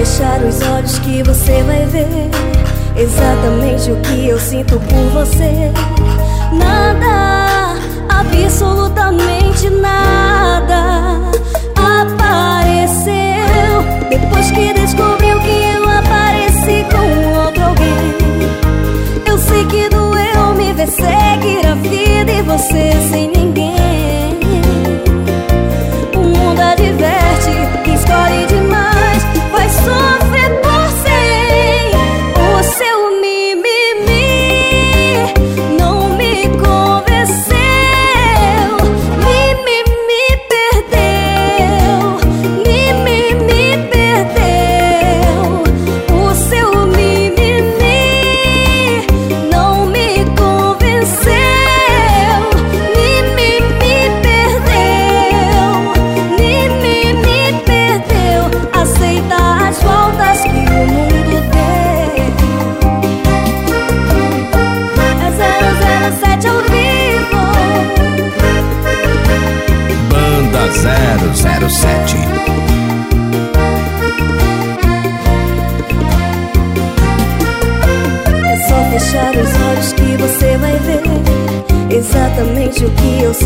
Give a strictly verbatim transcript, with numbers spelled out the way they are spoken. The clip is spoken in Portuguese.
fechar os olhos que você vai ver exatamente o que eu sinto por você. Nada, absolutamente nada apareceu depois que descobriu que eu apareci com outro alguém. Eu sei que doeu me ver seguir a vida e você sem ninguém. O mundo adverte, quem escolhe demais vai sofrer por cem. O seu mimimi não me convenceu. Mimimi perdeu, mimimi perdeu. O seu mimimi não me convenceu. Mimimi perdeu, mimimi perdeu. Aceita as voltas que o mundo deu. É zero zero sete ao vivo. Banda zero zero sete. É só fechar os olhos que você vai ver exatamente o que eu